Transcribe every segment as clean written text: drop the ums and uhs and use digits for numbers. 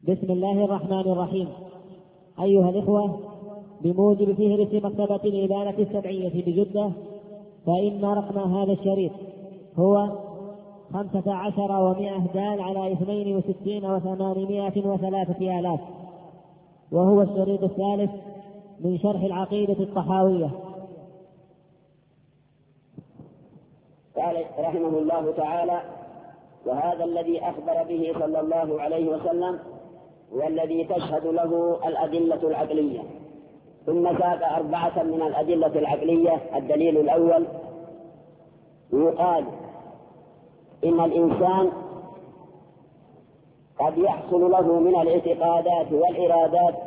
بسم الله الرحمن الرحيم. أيها الإخوة، بموجب فهرس مكتبة الإبانة السبعية بجدة، فإن رقم هذا الشريط هو 15,100 دال على 62,803 وهو الشريط الثالث من شرح العقيدة الطحاوية. قال رحمه الله تعالى: وهذا الذي أخبر به صلى الله عليه وسلم والذي تشهد له الأدلة العقلية. ثم ساق 4 من الأدلة العقلية. الدليل الأول: يقال إن الإنسان قد يحصل له من الاعتقادات والإرادات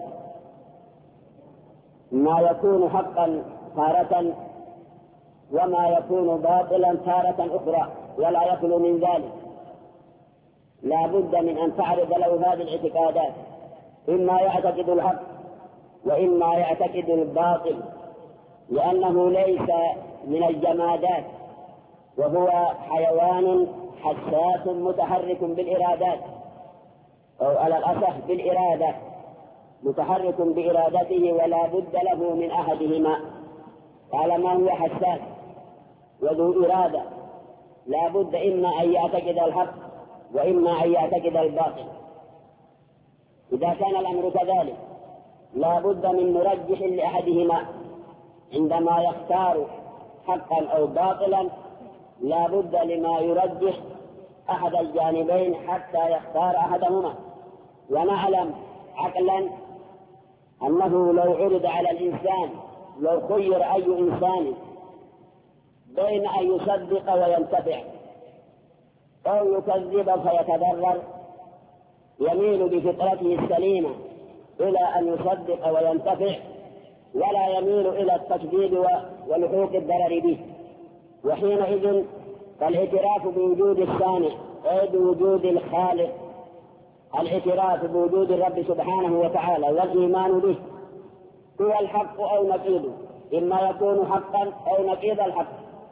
ما يكون حقا تارة وما يكون باطلا تارة أخرى، ولا يخلو من ذلك. لا بد من أن تعرض له هذه الاعتقادات، إما يعتقد الحق وإما يعتقد الباطل، لأنه ليس من الجمادات، وهو حيوان حساس متحرك بالإرادات، أو على الأصح بالإرادة، متحرك بإرادته ولا بد له من أحدهما. طالما هو حساس وذو إرادة لا بد إما أن يعتقد الحق وإما أن يعتقد الباطل. إذا كان الأمر كذلك لا بد من مرجح لأحدهما. عندما يختار حقا أو باطلا لا بد لما يرجح أحد الجانبين حتى يختار أحدهما. ونعلم عقلا أنه لو عرض على الإنسان، لو خير أي إنسان بين أن يصدق وينتفع أو يكذب فيتضرر، يميل بفطرته السليمة إلى أن يصدق وينتفع، ولا يميل إلى التكذيب ولحوق الضرر به. وحينئذ فالاعتراف بوجود الصانع أي بوجود الخالق، الاعتراف بوجود الرب سبحانه وتعالى والإيمان به هو الحق أو نقيضه، إما يكون حقا أو نقيض الحق.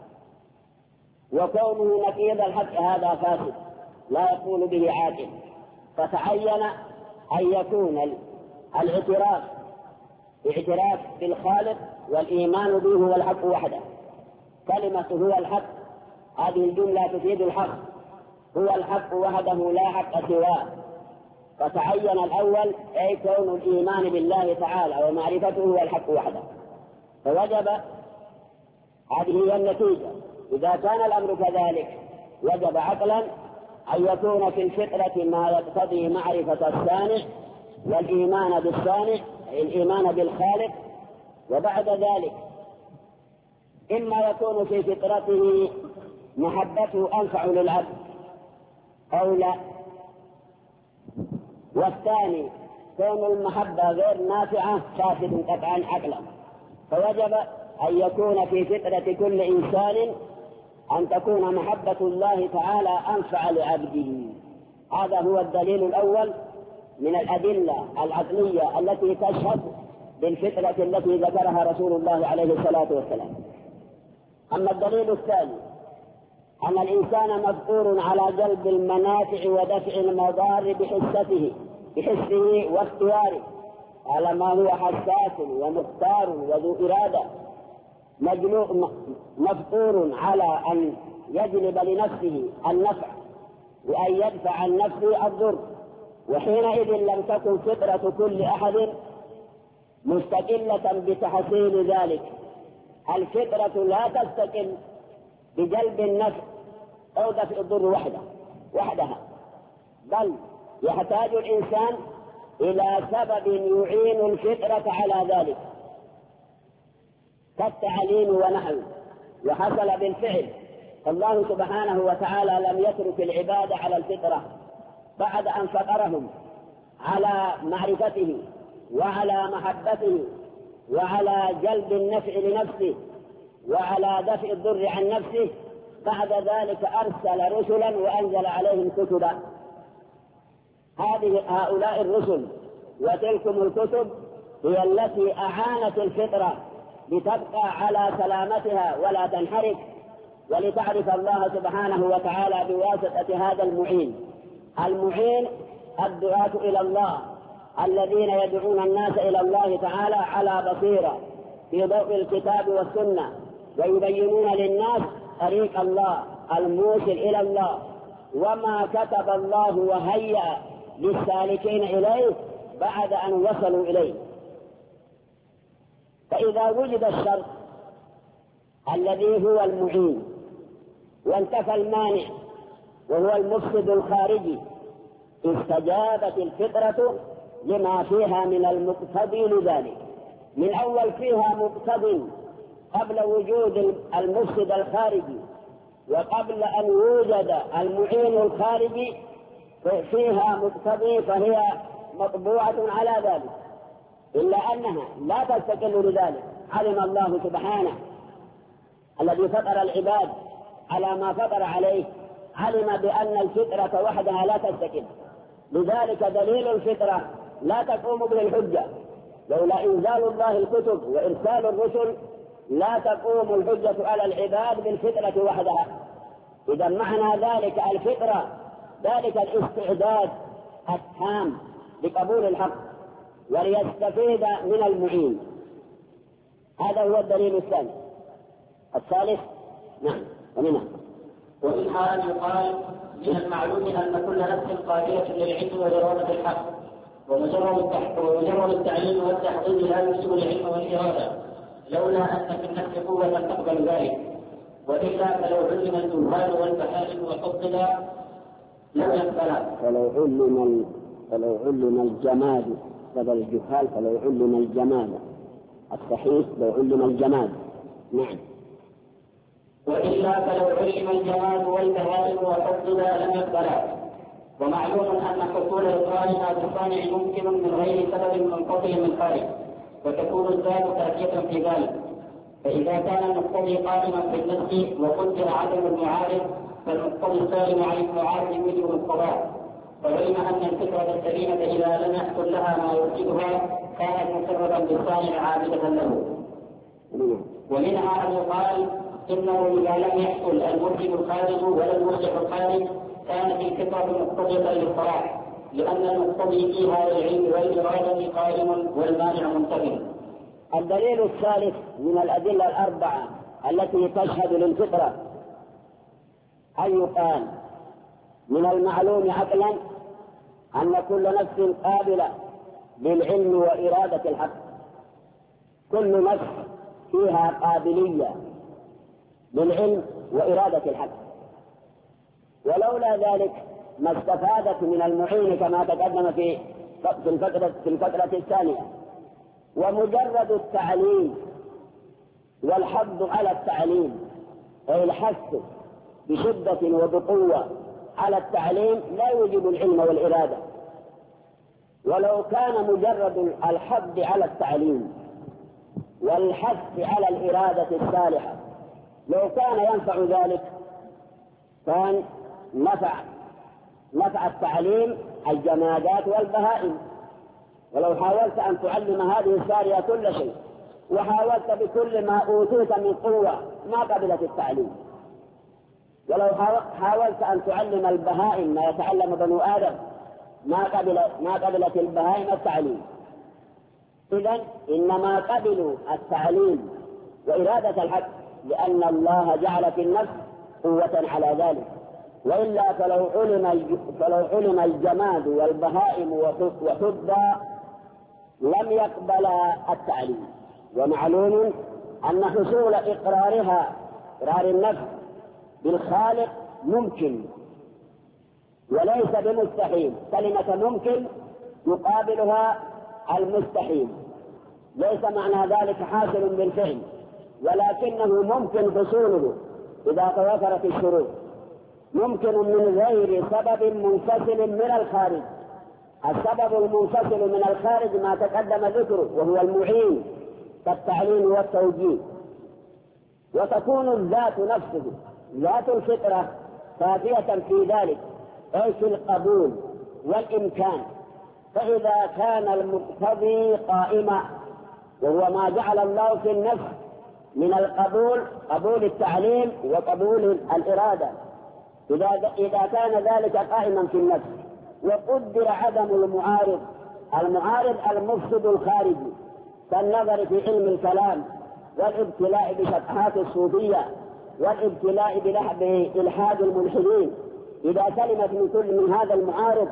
وكونه نقيض الحق هذا فاسد لا يقول به عاقل. فتعين أن يكون الاعتراف بالخالق والإيمان به هو الحق وحده. كلمة هو الحق هذه الجملة تفيد الحق، هو الحق وحده لا حق سواه. فتعين الأول أي كون الإيمان بالله تعالى ومعرفته هو الحق وحده. فوجب، هذه هي النتيجة. إذا كان الأمر كذلك وجب عقلا أن يكون في الفطرة ما يقتضي معرفة الصانع والإيمان بالصانع، الإيمان بالخالق. وبعد ذلك إما يكون في فطرته محبته أنفع للعبد أو لا، والثاني كون المحبة غير نافعة فاسد قطعا عقلا. فوجب أن يكون في فطرة كل إنسان أن تكون محبة الله تعالى أنفع لعبده. هذا هو الدليل الأول من الأدلة العقلية التي تشهد بالفطرة التي ذكرها رسول الله عليه الصلاة والسلام. أما الدليل الثاني أن الإنسان مفطور على جلب المنافع ودفع المضار بحسه واختياره، على ما هو حساس ومختار وذو إرادة، مفطور على أن يجلب لنفسه النفع وأن يدفع عن نفسه الضر. وحينئذ لم تكن فطرة كل أحد مستقلة بتحصيل ذلك. الفطرة لا تستقل بجلب النفع أو دفع الضر وحدها، بل يحتاج الإنسان إلى سبب يعين الفطرة على ذلك، كالتعليم ونحو. وحصل بالفعل. الله سبحانه وتعالى لم يترك العباد على الفطرة بعد أن فطرهم على معرفته وعلى محبته وعلى جلب النفع لنفسه وعلى دفع الضر عن نفسه. بعد ذلك أرسل رسلا وأنزل عليهم كتبا. هؤلاء الرسل وتلكم الكتب هي التي أعانت الفطرة لتبقى على سلامتها ولا تنحرف، ولتعرف الله سبحانه وتعالى بواسطة هذا المعين الدعاة إلى الله الذين يدعون الناس إلى الله تعالى على بصيرة في ضوء الكتاب والسنة، ويبينون للناس طريق الله الموصل إلى الله وما كتب الله وهيأ للسالكين إليه بعد أن وصلوا إليه. فإذا وجد الشرط الذي هو المعين وانتفى المانع وهو المفسد الخارجي، استجابت الفطرة لما فيها من المقتضي لذلك. من أول فيها مقتضي قبل وجود المفسد الخارجي وقبل أن يوجد المعين الخارجي فيها مقتضي، فهي مطبوعة على ذلك، إلا أنها لا تستقل لذلك. علم الله سبحانه الذي فطر العباد على ما فطر عليه، علم بأن الفطرة وحدها لا تستقل، لذلك دليل الفطرة لا تقوم به الحجة. لولا إنزال الله الكتب وإرسال الرسل لا تقوم الحجة على العباد بالفطرة وحدها. إذا معنى ذلك الفطرة ذلك الاستعداد التام لقبول الحق وليستفيد من المعين. هذا هو الدليل الثاني. الثالث نعم ومنها أن يقال من المعلوم أن كل نفس قابلة للعلم وإرادة الحق، ومجرد التعليم والتحقيق لا يوجب العلم والإرادة، لولا أن في النفس قوة تقبل ذلك، وإلا فلو علم الجهال والبهائم وحصل لم يقبلا. فلو علم الجماد بدل الجهال، فلو علم الجماد الصحيح لو علم الجماد. نعم. وإلا فلو علم الجماد والبهائم وحصل لم يقبلا. ومعلوم أن حصول إقرارها بصانع ممكن من غير سبب منقطع من خارج، وتكون الذات تأتية في ذلك. فإذا كان المقتضي قائما في النفس وقدر عدم المعارض، فالمقتضي السالم عن المعارض يوجب القضاء. فعلم أن الفكرة السليمة إذا لم يحصل لها ما يوجبها كانت مسرة بالصانع عابدة له. ومنها أن يقال إنه إذا لم يحصل المرجم الخارج ولا المرجح الخارج كانت الفكرة مقتضية للصلاح، لأن المقتضي فيها للعلم والإرادة قائم والمانع منتهي. الدليل الثالث من الأدلة الأربعة التي تشهد للفطرة أن يقال من المعلوم عقلا أن كل نفس قابلة للعلم وإرادة الحق. كل نفس فيها قابلية للعلم وإرادة الحق، ولولا ذلك ما استفادت من المعين كما تقدم في الفترة الثانية. ومجرد التعليم والحض على التعليم أي الحث بشدة وبقوة على التعليم لا يوجب العلم والإرادة. ولو كان مجرد الحض على التعليم والحث على الإرادة الصالحة لو كان ينفع ذلك كان نفع التعليم الجمادات والبهائم. ولو حاولت أن تعلم هذه السارية كل شيء وحاولت بكل ما أوتيت من قوة ما قبلت التعليم. ولو حاولت أن تعلم البهائم ما يتعلم بنو آدم ما قبلت البهائم التعليم. إذن إنما قبلوا التعليم وإرادة الحق لأن الله جعل في النفس قوة على ذلك، وإلا فلو علم الجماد والبهائم وحدى لم يقبل التعليم. ومعلوم أن حصول إقرار النفس بالخالق ممكن وليس بمستحيل. كلمة ممكن يقابلها المستحيل، ليس معنى ذلك حاصل بالفعل، ولكنه ممكن حصوله إذا توفرت الشروط. ممكن من غير سبب منفصل من الخارج. السبب المنفصل من الخارج ما تقدم ذكره وهو المعين كالتعليم والتوجيه. وتكون الذات نفسه ذات الفطرة كافية في ذلك أي في القبول والإمكان. فإذا كان المقتضي قائما وهو ما جعل الله في النفس من القبول قبول التعليم وقبول الإرادة، إذا كان ذلك قائما في النفس وقدر عدم المعارض المفسد الخارجي كالنظر في علم الكلام والابتلاء بشطحات الصوفية والابتلاء بإلحاد الملحدين. إذا سلمت من كل من هذا المعارض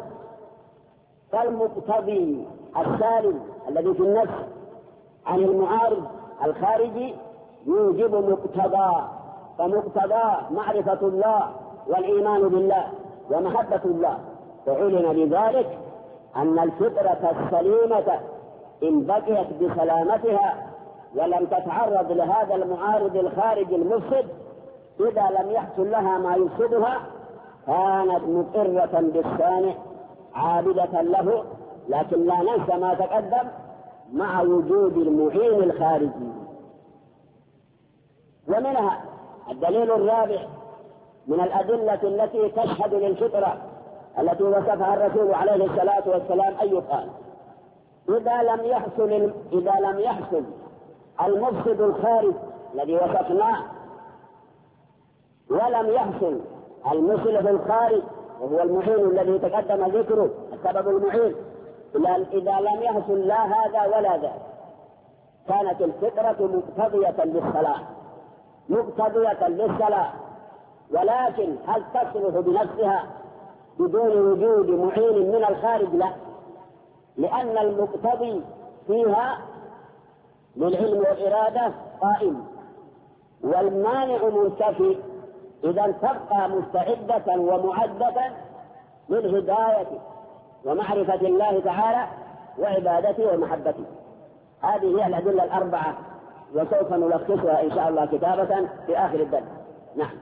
فالمقتضي السالم الذي في النفس عن المعارض الخارجي يوجب مقتضى، فمقتضى معرفة الله والإيمان بالله ومحبة الله. وعلم لذلك أن الفطرة السليمة إن بقيت بسلامتها ولم تتعرض لهذا المعارض الخارجي المفسد إذا لم يحصل لها ما يفسدها كانت مقرة بالصانع عابدة له. لكن لا ننسى ما تقدم مع وجود المعين الخارجي. ومنها الدليل الرابع من الأدلة التي تشهد للفطرة التي وصفها الرسول عليه الصلاة والسلام أن يقال إذا لم يحصل المفسد الخارج الذي وصفناه ولم يحصل المصلح الخارج وهو المعين الذي تقدم ذكره السبب المعين، إذا لم يحصل لا هذا ولا ذا كانت الفطرة مقتضية للصلاة. ولكن هل تصلح بنفسها بدون وجود معين من الخارج؟ لا، لأن المقتضي فيها للعلم والإرادة قائم والمانع منتفي. إذا تبقى مستعدة ومعدة للهداية ومعرفة الله تعالى وعبادته ومحبته. هذه هي الأدلة الأربعة وسوف نلخصها إن شاء الله كتابة في آخر الدرس. نعم.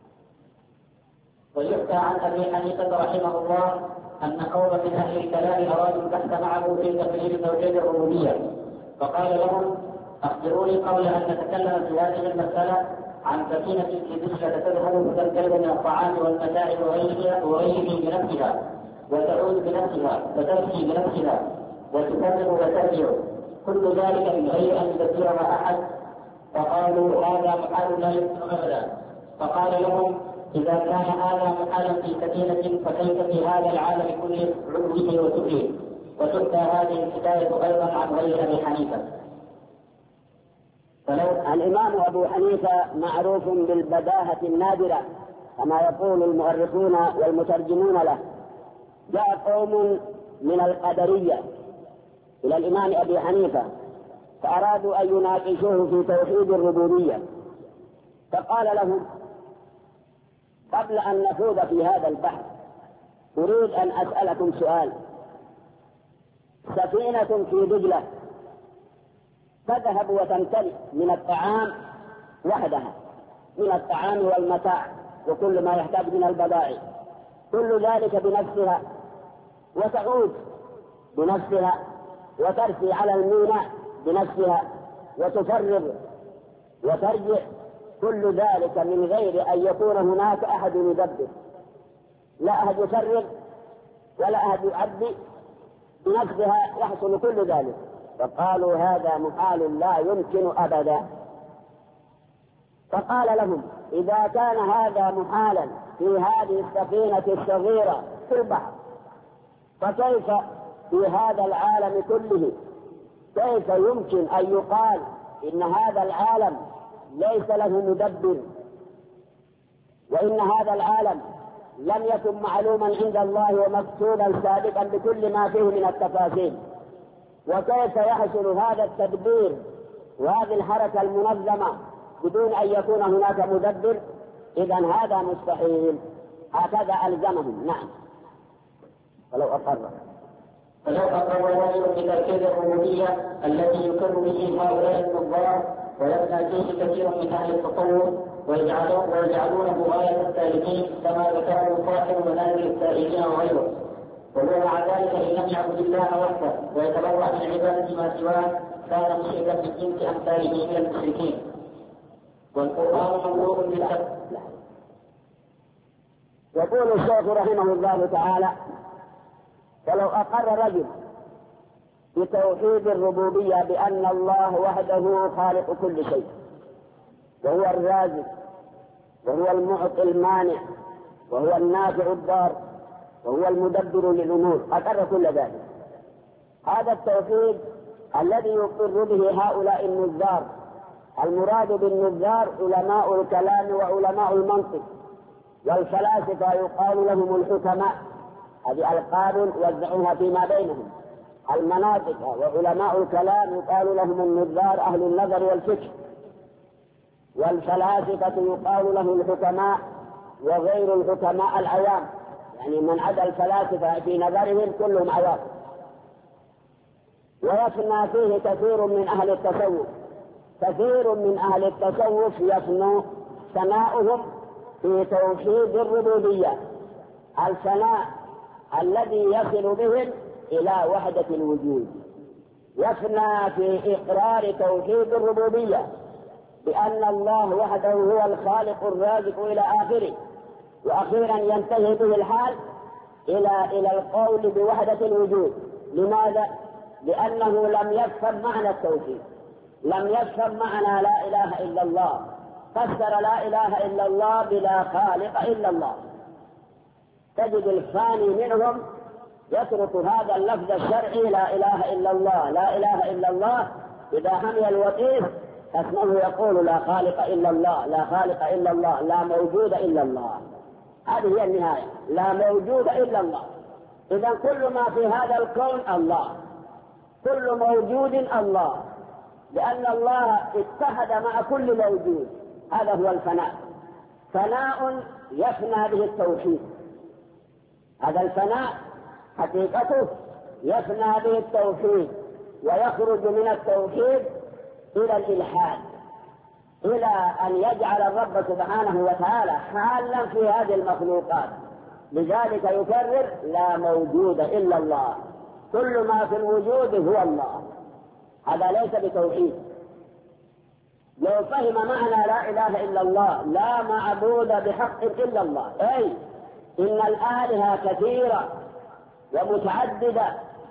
ويحكى عن أبي حنيفة رحمه الله أن قوما من أهل الكلام أرادوا البحث معه في تقرير توحيد الربوبية، فقال لهم: أخبروني قبل أن نتكلم في هذه المسألة عن سفينة في دجلة تذهب فتنقلب من الطعام والمتاع وغيره بنفسها وتعود بنفسها فتمشي بنفسها وتكذب وترجع، كل ذلك من غير أن يدبرها أحد. فقالوا: هذا محال لا يمكن أبدا. فقال لهم: إذا كان هذا محالا في سفينة فكيف في هذا العالم كله علوه وسفله؟ وتؤتى هذه الحكاية أيضا عن غير أبي حنيفة. الإمام أبو حنيفة معروف بالبداهة النادرة كما يقول المؤرخون والمترجمون له. جاء قوم من القدرية إلى الإمام أبي حنيفة فأرادوا أن يناقشوه في توحيد الربوبية، فقال لهم: قبل أن نخوض في هذا البحث أريد أن أسألكم سؤال. سفينة في دجلة تذهب وتمتلئ من الطعام وحدها، من الطعام والمتاع وكل ما يحتاج من البضائع، كل ذلك بنفسها، وتعود بنفسها وترسي على الميناء بنفسها وتفرغ وترجع، كل ذلك من غير أن يكون هناك أحد يدبر، لا أحد يفرغ ولا أحد يعبي، بنفسها يحصل كل ذلك. فقالوا: هذا محال لا يمكن أبدا. فقال لهم: إذا كان هذا محالا في هذه السفينة الصغيرة في البحر فكيف في هذا العالم كله؟ كيف يمكن أن يقال إن هذا العالم ليس له مدبر، وإن هذا العالم لم يكن معلوما عند الله ومكتوبا سابقا بكل ما فيه من التفاصيل؟ وكيف يحصل هذا التدبير وهذه الحركة المنظمة بدون أن يكون هناك مدبر؟ إذن هذا مستحيل. هكذا ألزمهم. نعم. فلو أقر رجل بتركيز الربوبية التي يقر به هؤلاء الكفار ويبنى فيه كثير من أهل التطور ويجعلونه غاية السالكين كما ذكره صاحب منازل السائلين وغيره، وهو مع ذلك إن لم يعبد الله وحده ويتبرأ من عبادة ما سواه كان مشركا من جنس أمثاله من المشركين. والقرآن مملوء بالحق. يقول الشيخ رحمه الله تعالى: فلو أقر رجل بتوحيد الربوبية بأن الله وحده خالق كل شيء وهو الرازق وهو المعطي المانع وهو النافع الضار وهو المدبر للأمور، أقر كل ذلك. هذا التوحيد الذي يقر به هؤلاء النذار. المراد بالنذار علماء الكلام وعلماء المنطق، والفلاسفة يقال لهم الحكماء، هذه ألقاب وزعوها فيما بينهم. المناطق وعلماء الكلام يقال لهم النذار أهل النظر والفكر، والفلاسفة يقال له الحكماء، وغير الحكماء العوام، يعني من عدا الفلاسفة في نظرهم كلهم عوام. ويفنى فيه كثير من أهل التصوف. كثير من أهل التصوف يفنى ثناؤهم في توحيد الربوبية، الثناء الذي يصل بهم إلى وحدة الوجود. يفنى في إقرار توحيد الربوبية بأن الله وحده هو الخالق الرازق إلى آخره، وأخيرا ينتهي به الحال إلى القول بوحدة الوجود. لماذا؟ لأنه لم يفهم معنى التوحيد، لم يفهم معنى لا إله إلا الله، فسر لا إله إلا الله بلا خالق إلا الله. تجد الثاني منهم يترك هذا اللفظ الشرعي لا إله إلا الله، لا إله إلا الله، إذا حمي الوقيف اسمه يقول لا خالق إلا الله، لا خالق إلا الله، لا موجود إلا الله. هذه هي النهاية، لا موجود إلا الله. إذا كل ما في هذا الكون الله، كل موجود الله، لأن الله اتحد مع كل موجود. هذا هو الفناء، فناء يفنى به التوحيد. هذا الفناء حقيقته يفنى به التوحيد، ويخرج من التوحيد إلى الإلحاد، إلى أن يجعل الرب سبحانه وتعالى حالا في هذه المخلوقات. لذلك يكرر لا موجود إلا الله، كل ما في الوجود هو الله. هذا ليس بتوحيد. لو فهم معنى لا إله إلا الله لا معبود بحق إلا الله، أي إن الآلهة كثيرة ومتعددة،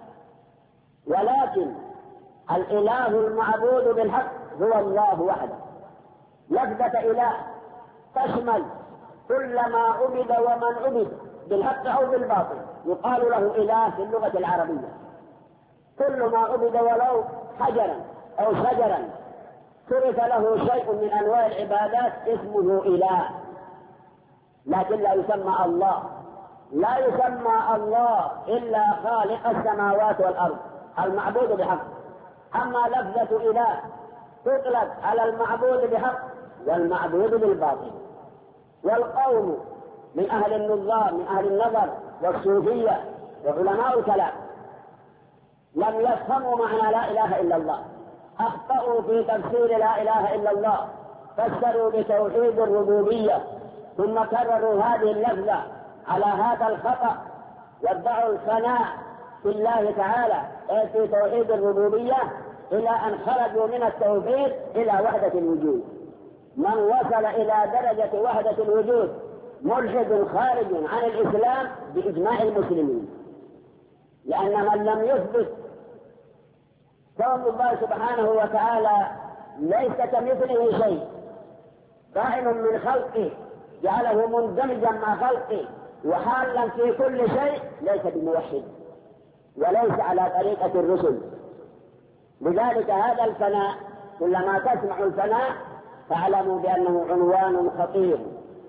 ولكن الإله المعبود بالحق هو الله وحده. لفظة إله تشمل كل ما عبد ومن عبد بالحق أو بالباطل، يقال له إله في اللغة العربية. كل ما عبد ولو حجرا أو شجرا ترك له شيء من أنواع العبادات اسمه إله، لكن لا يسمى الله. لا يسمى الله إلا خالق السماوات والأرض المعبود بحق. أما لفظة إله تطلق على المعبود بحق والمعبود بالباطل. والقوم من أهل النظار، من أهل النظر والصوفية وعلماء الكلام لم يفهموا معنى لا إله إلا الله، أخطأوا في تفسير لا إله إلا الله، فسروا بتوحيد الربوبية، ثم كرروا هذه اللفظة على هذا الخطأ، وادعوا الفناء في الله تعالى في توحيد الربوبية، إلى أن خرجوا من التوحيد إلى وحدة الوجود. من وصل إلى درجة وحدة الوجود ملحد خارج عن الإسلام بإجماع المسلمين، لأن من لم يثبت كون الله سبحانه وتعالى ليس كمثله شيء، قائم من خلقه جعله مندمجا مع خلقه وحالا في كل شيء، ليس بموحد وليس على طريقة الرسل. لذلك هذا الفناء كلما تسمع الفناء فاعلموا بأنه عنوان خطير.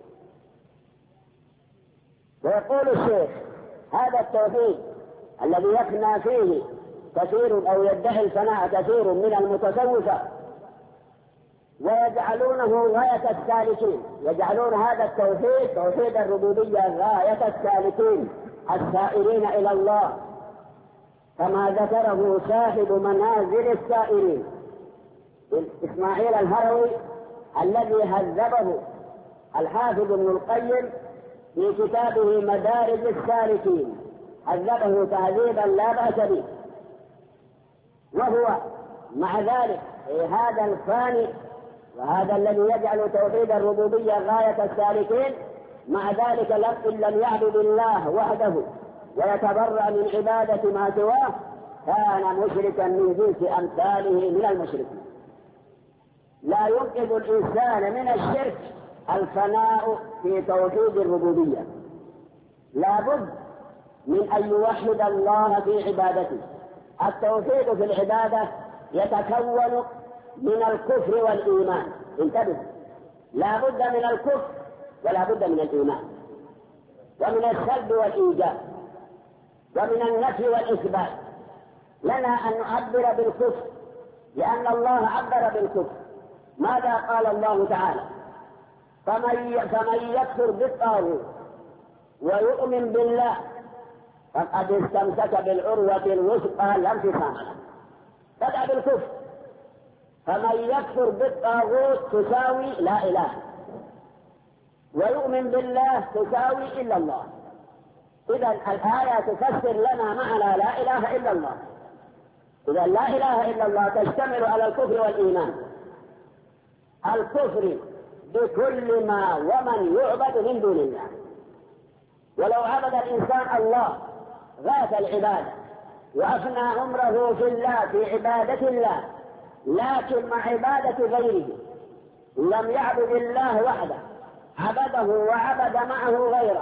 ويقول الشيخ هذا التوحيد الذي يفنى فيه كثير أو يدعي الفناء كثير من المتصوفة، ويجعلونه غاية السالكين، يجعلون هذا التوحيد توحيد الربوبية غاية السالكين السائرين إلى الله، كما ذكره صاحب منازل السائرين إسماعيل الهروي الذي هذبه الحافظ ابن القيم في كتابه مدارج السالكين، هذبه تهذيبا لا بأس به. وهو مع ذلك هذا الفاني وهذا الذي يجعل توحيد الربوبية غاية السالكين، مع ذلك إن لم يعبد الله وحده ويتبرأ من عبادة ما سواه كان مشركا من جنس أمثاله من المشركين. لا ينقذ الإنسان من الشرك الفناء في توحيد الربوبية. لا بد من أن يوحد الله في عبادته. التوحيد في العبادة يتكون من الكفر والإيمان. انتبه، لا بد من الكفر ولا بد من الإيمان، ومن السلب والإيجاب، ومن النفي والإثبات. لنا أن نعبر بالكفر لأن الله عبر بالكفر. ماذا قال الله تعالى؟ فمن يكفر بالطاغوت ويؤمن بالله فقد استمسك بالعروة الوثقى لا انفصام لها. بدأ بالكفر. فمن يكفر بالطاغوت تساوي لا إله، ويؤمن بالله تساوي إلا الله. إذا الآية تفسر لنا معنى لا إله إلا الله. إذا لا إله إلا الله تشتمل على الكفر والإيمان. الكفر بكل ما ومن يعبد من دون الله. ولو عبد الإنسان الله غاية العبادة وأفنى عمره في الله في عبادة الله، لكن مع عبادة غيره لم يعبد الله وحده، عبده وعبد معه غيره،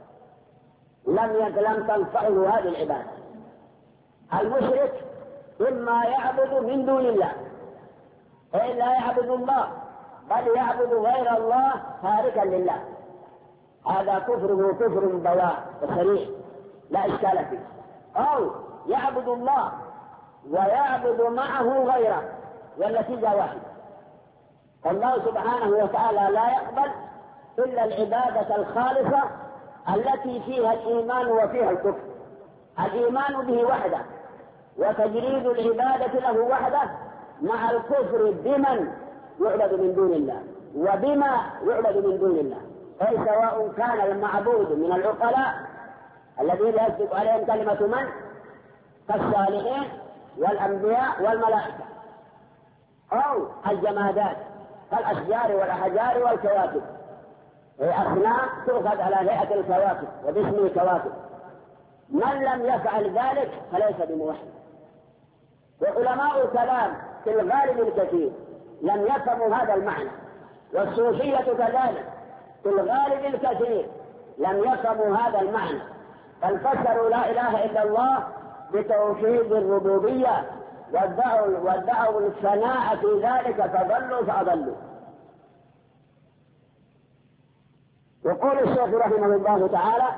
لم تنفعه هذه العبادة. المشرك إما يعبد من دون الله أي لا يعبد الله، بل يعبد غير الله تاركا لله. هذا كفره كفر بواح وصريح لا إشكال فيه. أو يعبد الله ويعبد معه غيره، والنتيجة واحدة. الله سبحانه وتعالى لا يقبل إلا العبادة الخالصة التي فيها الإيمان وفيها الكفر. الإيمان به وحده وتجريد العبادة له وحده، مع الكفر بمن يعبد من دون الله وبما يعبد من دون الله، أي سواء كان المعبود من العقلاء الذين يصدق عليهم كلمة من كالصالحين والأنبياء والملائكة، أو الجمادات كالأشجار والأحجار والكواكب. أصنام تؤخذ على هيئة الكواكب وباسم الكواكب. من لم يفعل ذلك فليس بموحد. وعلماء الكلام في الغالب الكثير لم يفهموا هذا المعنى، والصوفية كذلك في الغالب الكثير لم يفهموا هذا المعنى، بل فسروا لا إله إلا الله بتوحيد الربوبية وادعوا الثناء في ذلك فضلوا فأضلوا. يقول الشيخ رحمه الله تعالى: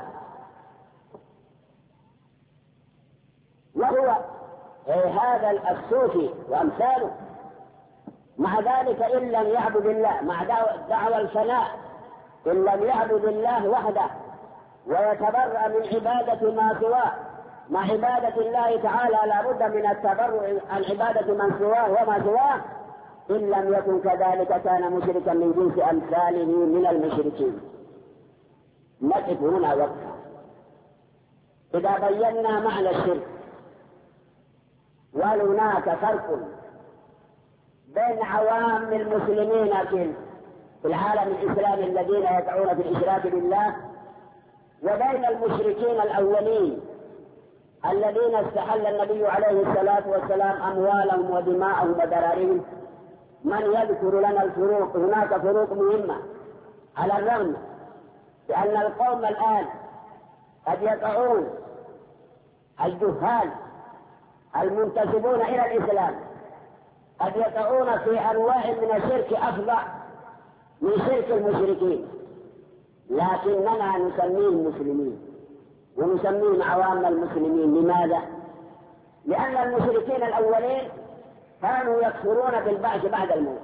وهو هذا الصوفي وأمثاله مع ذلك إن لم يعبد الله، مع دعوى الفناء، إن لم يعبد الله وحده ويتبرأ من عبادة ما سواه، مع عبادة الله تعالى لا بد من التبرؤ عن عبادة من سواه وما سواه، إن لم يكن كذلك كان مشركا من جنس أمثاله من المشركين. نقف هنا وقفة. إذا بينا معنى الشرك، وهل هناك فرق بين عوام المسلمين في العالم الإسلامي الذين يدعون في الإشراك بالله، وبين المشركين الأولين الذين استحل النبي عليه الصلاة والسلام أموالهم ودماءهم وذراريهم؟ من يذكر لنا الفروق؟ هناك فروق مهمة، على الرغم بأن القوم الآن قد يقعون الجهال المنتسبون إلى الإسلام قد يقعون في أنواع من الشرك أفظع من شرك المشركين، لكننا نسميهم مسلمين ونسميهم عوام المسلمين. لماذا؟ لأن المشركين الأولين كانوا يكفرون بالبعث بعد الموت،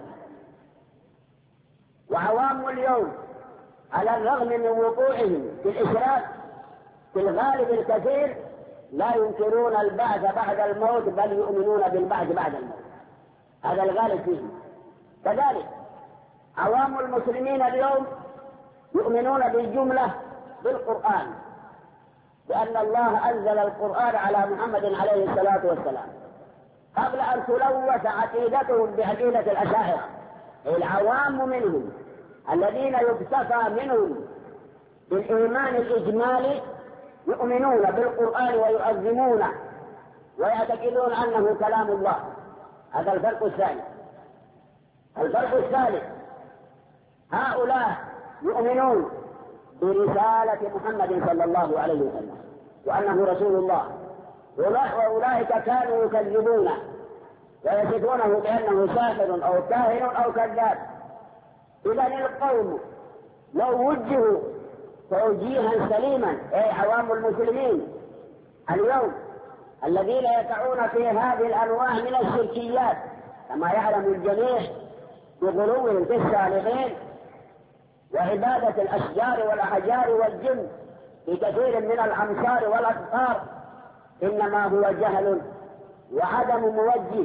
وعوام اليوم على الرغم من وقوعهم في الإشراك في الغالب الكثير لا ينكرون البعث بعد الموت، بل يؤمنون بالبعث بعد الموت. هذا الغالب فيهم. كذلك عوام المسلمين اليوم يؤمنون بالجملة بالقرآن، لأن الله أنزل القرآن على محمد عليه الصلاة والسلام قبل أن تلوث عقيدتهم بعقيدة الأشاعرة. العوام منهم الذين يكتفى منهم بالإيمان الإجمالي يؤمنون بالقرآن ويعظمونه ويعتقدون أنه كلام الله. هذا الفرق الثاني. الفرق الثالث: هؤلاء يؤمنون برسالة محمد صلى الله عليه وسلم وأنه رسول الله، وأولئك كانوا يكذبونه ويصفونه بأنه ساحر أو كاهن أو كذاب. إذن القوم لو وجهوا توجيها سليما، أي عوام المسلمين اليوم الذين يقعون في هذه الأنواع من الشركيات كما يعلم الجميع بغلوهم في الصالحين وعبادة الأشجار والأحجار والجن في كثير من الأمصار والأقطار، إنما هو جهل وعدم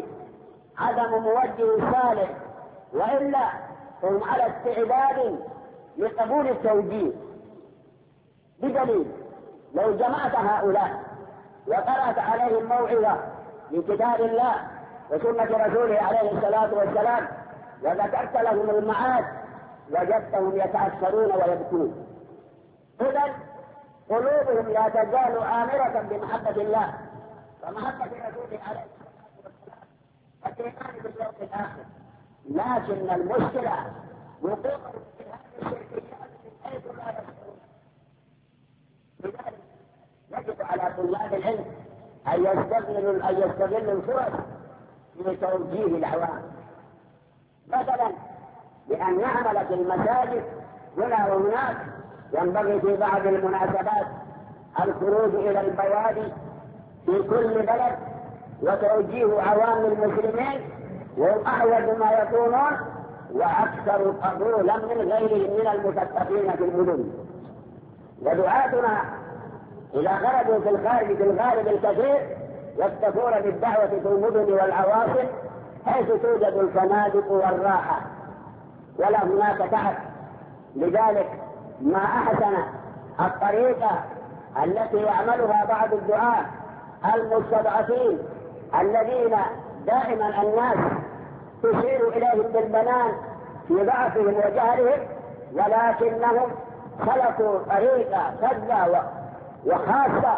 موجه صالح، وإلا هم على استعداد لقبول التوجيه. بدليل لو جمعت هؤلاء وقرأت عليهم موعظة من كتاب الله وسنة رسوله عليه الصلاة والسلام وذكرت لهم المعاد وجدتهم يتأثرون ويبكون. إذن قلوبهم لا تزال آمرة بمحبة الله ومحبة رسوله عليه الصلاة والسلام والإيمان باليوم الآخر، لكن المشكلة وقوعهم في هذه الشركيات من حيث لا يشعرون. لذلك يجب على طلاب العلم أن يستغلوا الفرص في توجيه العوام، مثلا بأن نعمل في المساجد هنا وهناك. ينبغي في بعض المناسبات الخروج إلى البوادي في كل بلد وتوجيه عوام المسلمين، وهم أعود ما يكونون وأكثر قبولا من غيرهم من المثقفين في المدن. ودعاتنا إذا خرجوا في الخارج في الغالب الكثير يكتفون بالدعوة في المدن والعواصم حيث توجد الفنادق والراحة ولا هناك تعب. لذلك ما أحسن الطريقة التي يعملها بعض الدعاة المستضعفين الذين دائما الناس تشير إليهم بالبنان في ضعفهم وجهلهم، ولكنهم خلقوا طريقة فذة وخاصة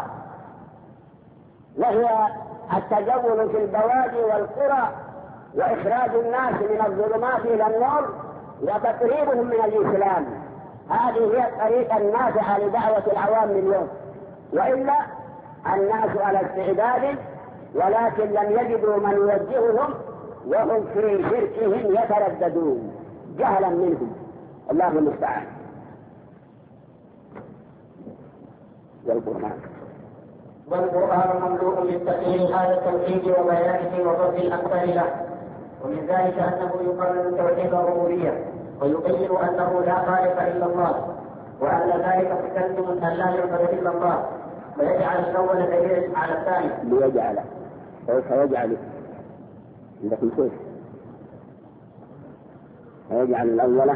وهي التجول في البوادي والقرى وإخراج الناس من الظلمات إلى النور وتقريبهم من الإسلام. هذه هي الطريقة النافعة لدعوة العوام اليوم، وإلا الناس على استعداد ولكن لم يجدوا من يوجههم وهم في شركهم يترددون جهلا منهم. الله المستعان. والقرآن مملوء لتقرير هذا التوحيد وبيانه وضرب الأمثال له، ومن ذلك أنه يقرر توحيد الربوبية ويبين أنه لا خالق إلا الله، وأن ذلك مستلزم أن لا يعبد إلا الله، ويجعل الأول دليلا على الثاني. ليجعل فيجعل عندكم كيف فيجعل الأول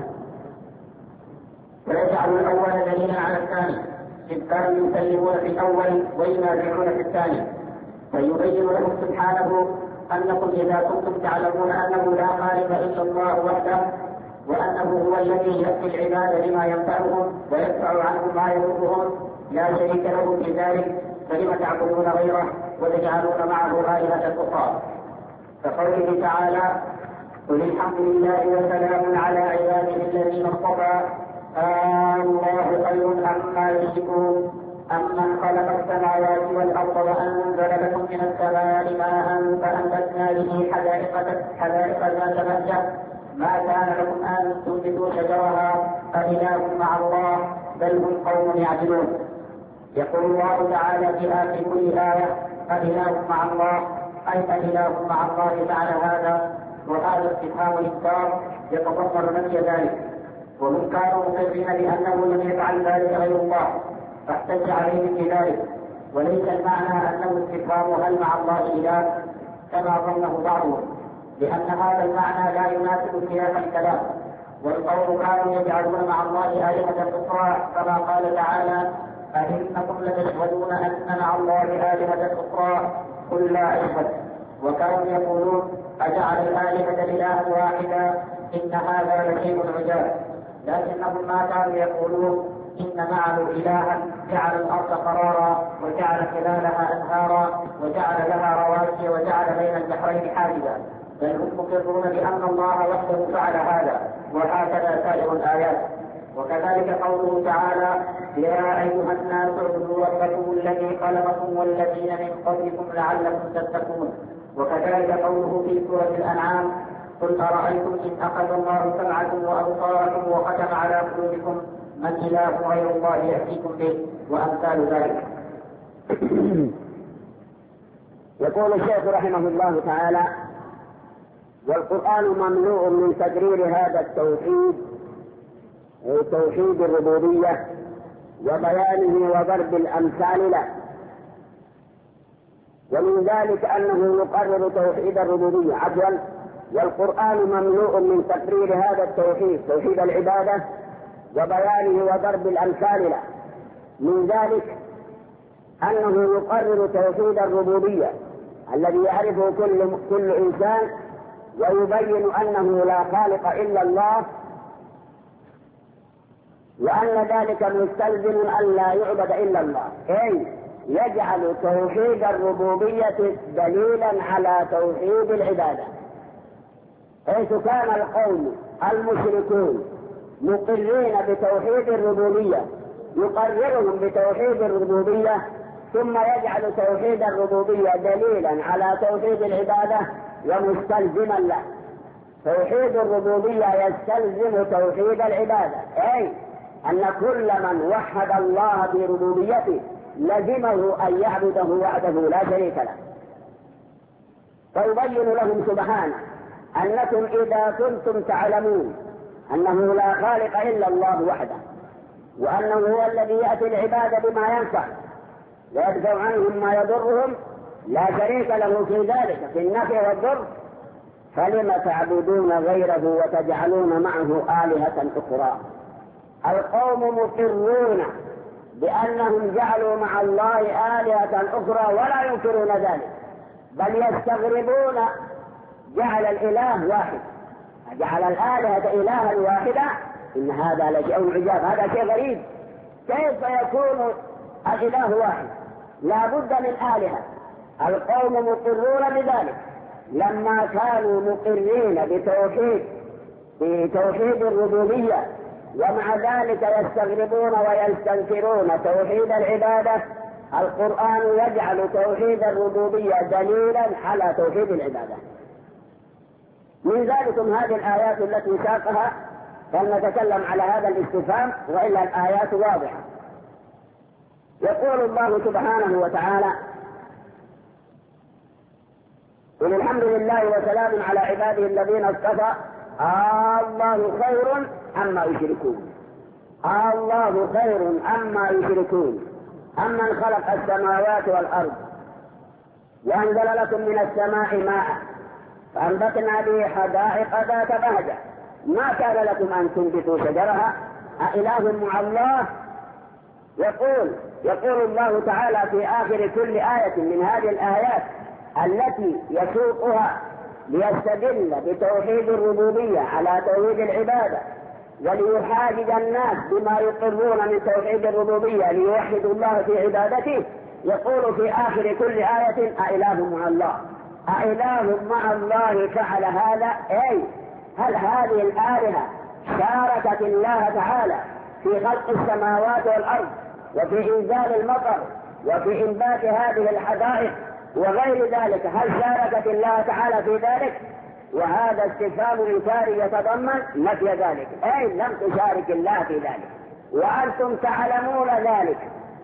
دليلا على الثاني، إذ كانوا يسلمون في الأول وينازعون في الثاني، فيبين لهم سبحانه أنكم إذا كنتم تعلمون أنه لا خالق إلا الله وحده، وأنه هو الذي يأتي العباد لما ينفعهم ويدفع عنهم ما يضرهم لا شريك له في ذلك، فلم تعبدون غيره وتجعلون معه آلهة أخرى. كقوله تعالى: قل الحمد لله وسلام على عباده الذين اصطفى الله خير عما يشركون أمن خلق السماوات والأرض وأنزل لكم من السماء ماء فأنبتنا به حدائق ذات بهجة ما كان لكم أن تنبتوا شجرها أإله مع الله بل هم قوم يعدلون. يقول الله تعالى في كل آية: أإله مع الله، أي أإله مع الله فعل هذا، وهذا استفهام الإنكار يتضمن نفي ذلك، وهم كانوا مقرين بأنه لم يفعل ذلك غير الله فاحتج عليهم بذلك، وليس المعنى أنه استفهام هل مع الله إله كما ظنه بعضهم، لأن هذا المعنى لا يناسب سياق الكلام. والقوم كانوا يجعلون مع الله آلهة أخرى كما قال تعالى: أئنكم لتشهدون أن مع الله آلهة أخرى قل لا أشهد. وكانوا يقولون: أجعل الآلهة إلها واحدا إن هذا لشيء عجاب. لكنهم ما كانوا يقولون إن معه إلها جعل الأرض قرارا وجعل خلالها أنهارا وجعل لها رواسي وجعل بين البحرين حاجزا، بل هم مقرون بأن الله وحده فعل هذا، وهكذا سائر الآيات. وكذلك قوله تعالى: يا أيها الناس اعبدوا ربكم الذي خلقكم والذين من قبلكم لعلكم تتقون. وكذلك قوله في سورة الأنعام: قل أرأيتم إن أخذ الله سمعكم وأبصاركم وختم على قلوبكم من إله غير الله يأتيكم به، وأمثال ذلك. يقول الشيخ رحمه الله تعالى: والقرآن مملوء من تقرير هذا التوحيد، توحيد الربوبية، وبيانه وضرب الأمثال له. ومن ذلك أنه يقرر توحيد الربوبية عفوا. والقرآن مملوء من تقرير هذا التوحيد، توحيد العبادة، وبيانه وضرب الأمثال له. من ذلك أنه يقرر توحيد الربوبية الذي يعرفه كل إنسان، ويبين أنه لا خالق إلا الله، وأن ذلك مستلزم أن لا يعبد إلا الله، أي يجعل توحيد الربوبية دليلا على توحيد العبادة، حيث كان القوم المشركون مقرين بتوحيد الربوبية، يقررهم بتوحيد الربوبية، ثم يجعل توحيد الربوبية دليلا على توحيد العبادة ومستلزما له. توحيد الربوبية يستلزم توحيد العبادة، أي أن كل من وحد الله بربوبيته لزمه أن يعبده وحده لا شريك له. فيبين لهم سبحانه أنكم إذا كنتم تعلمون أنه لا خالق إلا الله وحده، وأنه هو الذي يأتي العباد بما ينفع ويدفع عنهم ما يضرهم، لا شريك له في ذلك في النفع والضر، فلم تعبدون غيره وتجعلون معه آلهة أخرى. القوم مقرون بأنهم جعلوا مع الله آلهة أخرى ولا ينكرون ذلك، بل يستغربون جعل الإله واحد، جعل الآلهة إلها واحدا، إن هذا لشيء عجاب، هذا شيء غريب، كيف يكون الإله واحد؟ لا بد من آلهة. القوم مقرون بذلك لما كانوا مقرين بتوحيد الربوبية، ومع ذلك يستغربون ويستنكرون توحيد العبادة. القرآن يجعل توحيد الربوبية دليلا على توحيد العبادة. من ذلك هذه الآيات التي ساقها، فلنتكلم على هذا الاستفهام، وإلا الآيات واضحة. يقول الله سبحانه وتعالى: قل الحمد لله وسلام على عباده الذين اصطفى الله خير عما يشركون. الله خير عما يشركون. أمن خلق السماوات والأرض وأنزل لكم من السماء ماء فأنبتنا به حدائق ذات بهجة ما كان لكم أن تنبتوا شجرها أإله مع الله. يقول الله تعالى في آخر كل آية من هذه الآيات التي يسوقها ليستدل بتوحيد الربوبية على توحيد العبادة، وليحاجج الناس بما يقرون من توحيد الربوبية ليوحدوا الله في عبادته. يقول في آخر كل آية أإله مع الله. أإله مع الله فعل هذا، أي هل هذه الآلهة شاركت الله تعالى في خلق السماوات والأرض وفي إنزال المطر وفي إنبات هذه الحدائق وغير ذلك؟ هل شاركت الله تعالى في ذلك؟ وهذا استفهام إنكاري يتضمن نفي ذلك، أي لم تشارك الله في ذلك وأنتم تعلمون ذلك.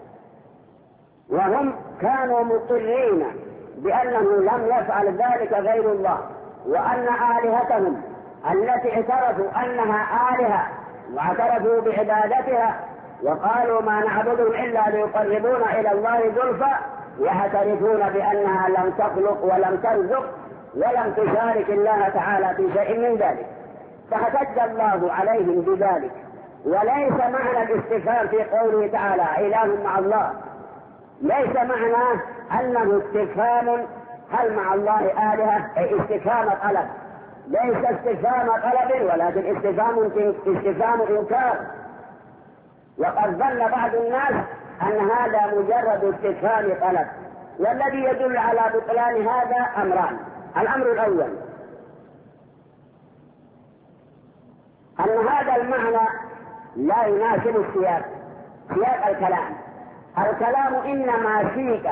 وهم كانوا مقرين بأنه لم يفعل ذلك غير الله، وأن آلهتهم التي اعترفوا أنها آلهة واعترفوا بعبادتها وقالوا ما نعبدهم إلا ليقربونا إلى الله زلفى، يعترفون بأنها لم تخلق ولم ترزق ولم تشارك الله تعالى في شيء من ذلك، فاحتج الله عليهم بذلك. وليس معنى الاستفهام في قوله تعالى إله مع الله، ليس معناه أنه استفهام هل مع الله آلهة، أي استفهام طلب، ليس استفهام طلب ولكن استفهام إنكار. وقد ظن بعض الناس أن هذا مجرد استفهام طلب، والذي يدل على بطلان هذا أمران. الأمر الأول أن هذا المعنى لا يناسب السياق، سياق الكلام. الكلام إنما سيق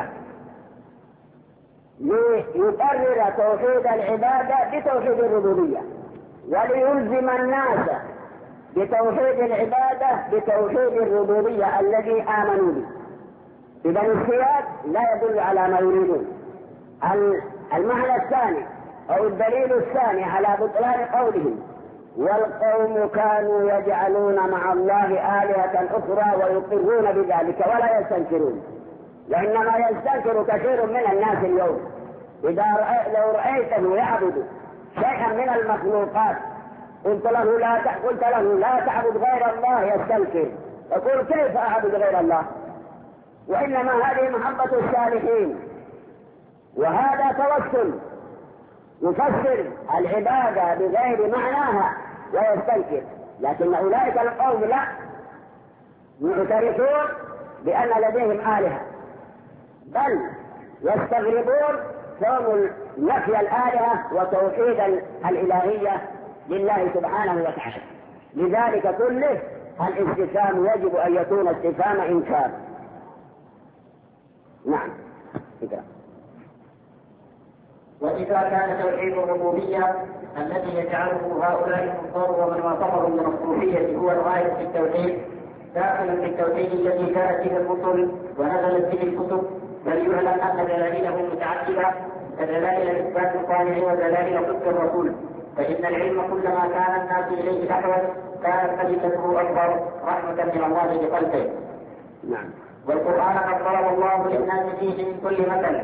ليقرر توحيد العبادة بتوحيد الربوبية، وليلزم الناس بتوحيد العبادة بتوحيد الربوبية الذي آمنوا به. إذا السياق لا يدل على ما يريدون. المعنى الثاني أو الدليل الثاني على بطلان قولهم: والقوم كانوا يجعلون مع الله آلهة أخرى ويقرون بذلك ولا يستنكرون. وإنما يستنكر كثير من الناس اليوم. لو رأيته يعبد شيئا من المخلوقات قلت له لا تعبد غير الله يستنكر، يقول: كيف أعبد غير الله؟ وإنما هذه محبة الصالحين، وهذا توسل يفسر العبادة بغير معناها ويستنكر. لكن أولئك القوم لا، معترفون بأن لديهم آلهة، بل يستغربون كون نفي الآلهة وتوحيد الإلهية لله سبحانه وتعالى. لذلك كله الاستفهام يجب أن يكون استفهام إنكار. نعم. وإذا كان توحيد الربوبية الذي يجعله هؤلاء الكفار ومن وافقهم من الصوفية هو الغاية في التوحيد، داخل في التوحيد الذي جاءت به الرسل ونزلت به الكتب، بل يعلم أن دلائله متعددة كدلائل إثبات الصانع ودلائل صدق الرسول. فإن العلم كلما كان الناس إليه أحوج كانت فائدته أكبر رحمة من الله بخلقه. نعم. والقرآن قد ضرب الله للناس فيه من كل مثل.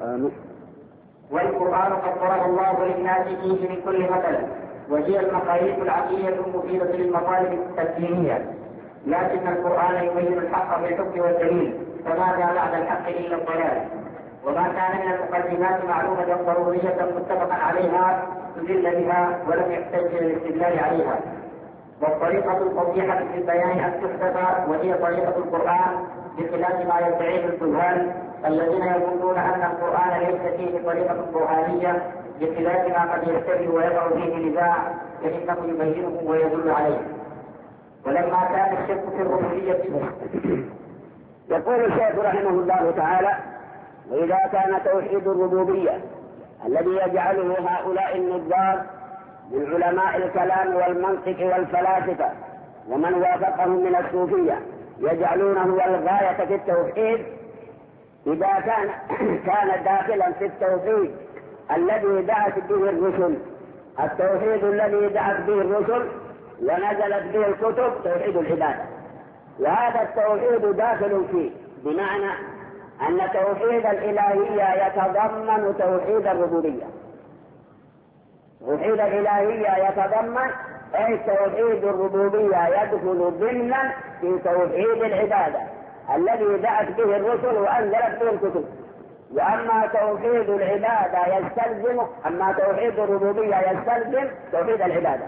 وهي المقاييس العقلية المفيدة للمطالب التسليمية. لكن القرآن يبين الحق بالحكم والدليل، فماذا بعد الحق إلا الضلال؟ وما كان من المقدمات معلومة ضرورية متفقا عليها تدل بها ولم يحتج للاستدلال عليها. والطريقة الفصيحة في البيان أن تحدث، وهي طريقة القرآن، بخلاف ما يدعيه الجهال الذين يقولون أن القرآن ليس فيه طريقة برهانية، بخلاف ما قد يشتبه ويقع فيه نزاع، فإنه يبينه ويدل عليه. ولما كان الشك في الربوبية يقول الشيخ رحمه الله تعالى: وإذا كان توحيد الربوبية الذي يجعله هؤلاء النظار من علماء الكلام والمنطق والفلاسفة ومن وافقهم من الصوفية يجعلونه الغاية في التوحيد، إذا كان داخلا في التوحيد الذي دعت به الرسل، التوحيد الذي دعت به الرسل ونزلت به الكتب، توحيد العبادة، وهذا التوحيد داخل فيه، بمعنى أن توحيد الإلهية يتضمن توحيد الربوبية. توحيد الإلهية يتضمن أي توحيد الربوبية يدخل ضمنا في توحيد العبادة الذي دعت به الرسل وأنزلت به الكتب. وأما توحيد العبادة يستلزم، أما توحيد الربوبية يستلزم توحيد العبادة.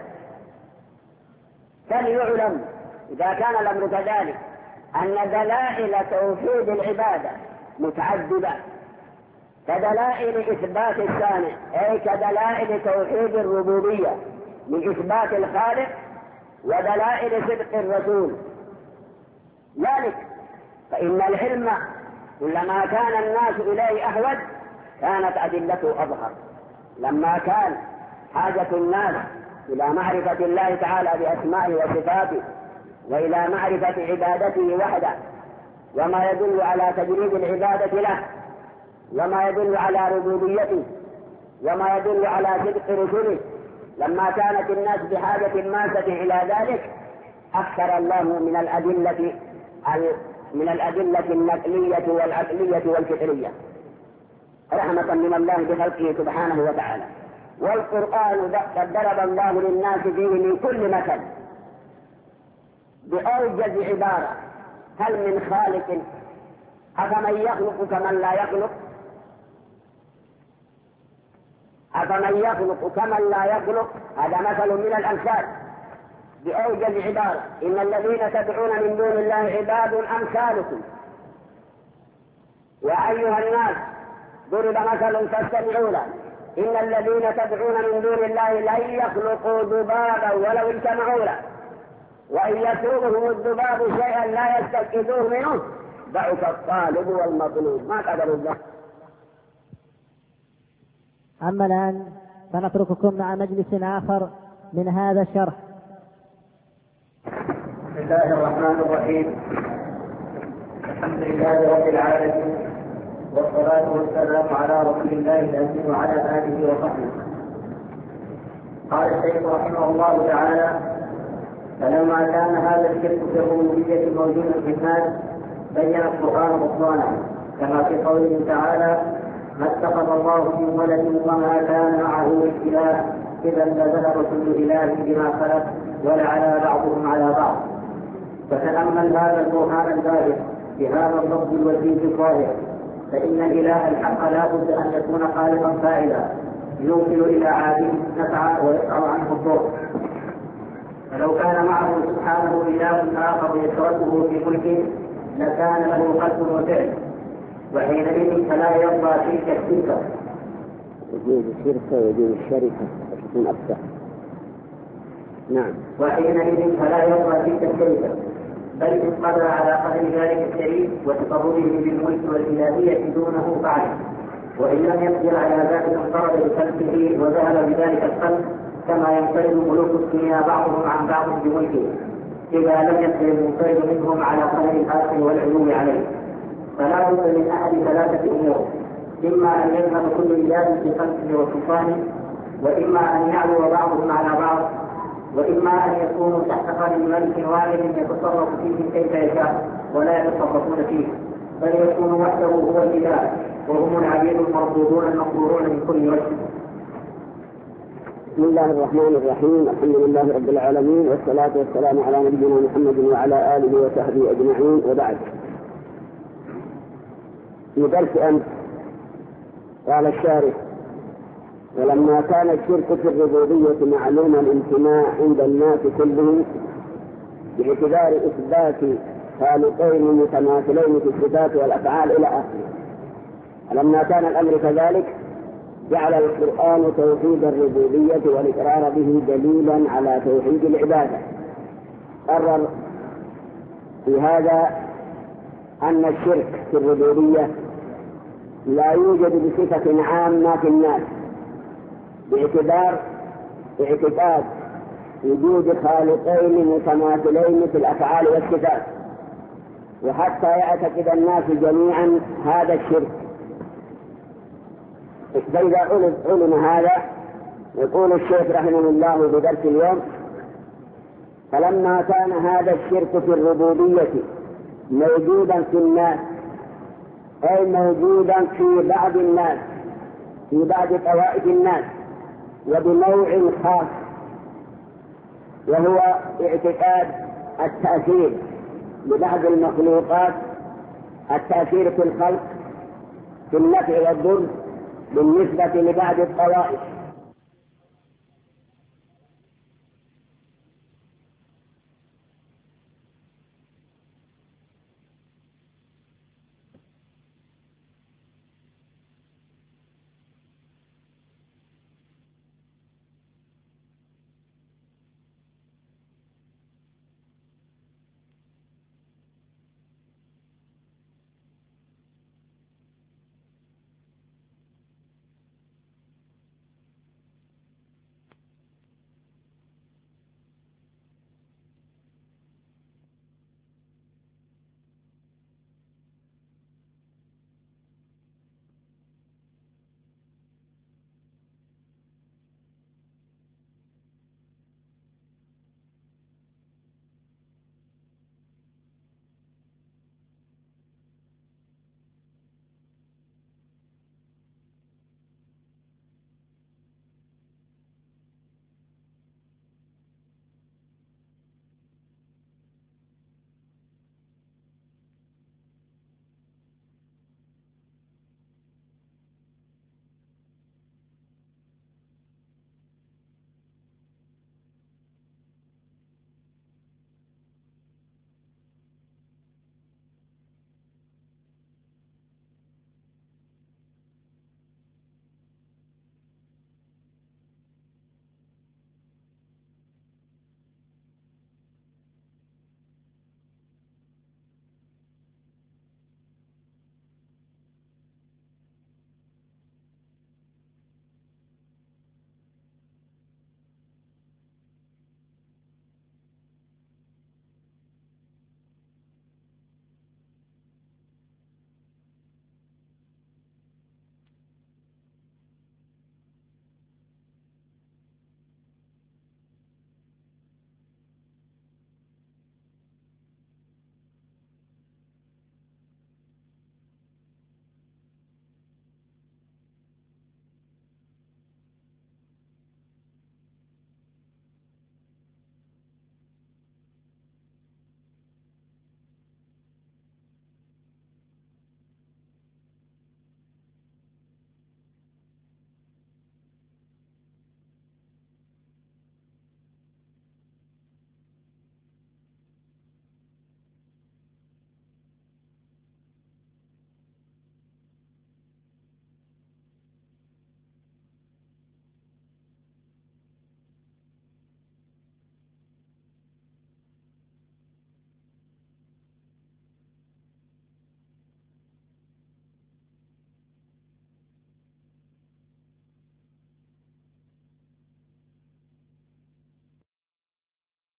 فليعلم إذا كان الأمر كذلك أن دلائل توحيد العبادة متعددة، كدلائل إثبات الصانع أي كدلائل توحيد الربوبية من إثبات الخالق، ودلائل صدق الرسول. ذلك فإن العلم كلما كان الناس إليه أحوج كانت أدلته أظهر. لما كان حاجة الناس إلى معرفة الله تعالى بأسمائه وصفاته، وإلى معرفة عبادته وحده، وما يدل على تجريد العبادة له، وما يدل على ربوبيته، وما يدل على صدق رسله، لما كانت الناس بحاجة ماسة إلى ذلك أكثر الله من الأدلة النقلية والعقلية والفطرية رحمة من الله بخلقه سبحانه وتعالى. والقرآن قد ضرب الله للناس فيه من كل مثل بأوجز عبارة: هل من خالق أفمن يخلق كمن لا يخلق، أفمن يخلق كمن لا يخلق. هذا مثل من الأمثال بأوجز عبارة: إن الذين تدعون من دون الله عباد أمثالكم. يا أيها الناس ضرب مثل فاستمعوا له: إن الذين تدعون من دون الله لن يخلقوا ذبابا ولو اجتمعوا له. وإن يسلبهم الذباب شيئا لا يستنقذوه منه ضعف الطالب والمطلوب، ما قدر الله. أما الآن فنترككم مع مجلس آخر من هذا الشرح. بسم الله الرحمن الرحيم. الحمد لله رب العالمين، والصلاة والسلام على رسول الله الأمين وعلى آله وصحبه. قال الشيخ رحمه الله تعالى: فلما كان هذا الشرك في الربوبية موجودا في الناس بين القرآن بطلانه، كما في قوله تعالى: ما اتخذ الله من ولد وما كان معه من إله إذا لذهب كل إله بما خلق ولعلى بعضهم على بعض. فتأمل هذا البرهان الباهر بهذا اللفظ الوجيه الظاهر، فإن الإله الحق لا بد أن يكون خالقا فاعلا يوصل إلى عابده النفع ويدفع عنه الضر. فلو كان معه سبحانه إله آخر يشركه في ملكه لكان له قلب وفعل، وحينئذ فلا يرضى تلك الشركة. يجوز الشركة ويجوز الشركة تكون أكثر. نعم. وحينئذ فلا يرضى تلك الشركة، بل إن قدر على قدر ذلك الشريك وتقربه بالملك والإلهية دونه فعله، وإن لم يقدر على ذلك انفرد بخلقه وذهب بذلك الخلق، كما ينفرد ملوك الدنيا بعضهم عن بعض بملكه إذا لم يقدر المنفرد منهم على قدر الآخر والعلو عليه. فلا بد من أحد ثلاثة أمور: إما أن يذهب كل إله في خلقه وسلطانه، وإما أن يعلو بعضهم على بعض، وإما أن يكونوا تحت قدر ملك واحد يتصرف فيه كيف يشاء ولا يتصرفون فيه، بل يكون وحده هو الإله وهم العبيد المربوبون المقبورون من كل وجه. بسم الله الرحمن الرحيم. الحمد لله رب العالمين، والصلاة والسلام على نبينا محمد وعلى آله وصحبه أجمعين، وبعد. في درس أمس قال الشارح: ولما كان الشرك في الربوبية معلوم الامتناع عند الناس كلهم باعتبار إثبات خالقين متماثلين في الصفات والأفعال إلى آخره، ولما كان الأمر كذلك جعل القرآن توحيد الربوبية والإقرار به دليلا على توحيد العبادة. قرر في هذا أن الشرك في الربوبية لا يوجد بصفة عامة في الناس باعتبار اعتقاد وجود خالقين متماثلين في الأفعال والصفات، وحتى يعتقد الناس جميعا هذا الشرك. فإذا علم هذا، يقول الشيخ رحمه الله بدرس اليوم: فلما كان هذا الشرك في الربوبية موجودا في الناس، أي موجودا في بعض الناس، في بعض طوائف الناس، وبنوع خاص، وهو اعتقاد التأثير لبعض المخلوقات، التأثير في الخلق في النفع والضر بالنسبة لبعض الطوائف،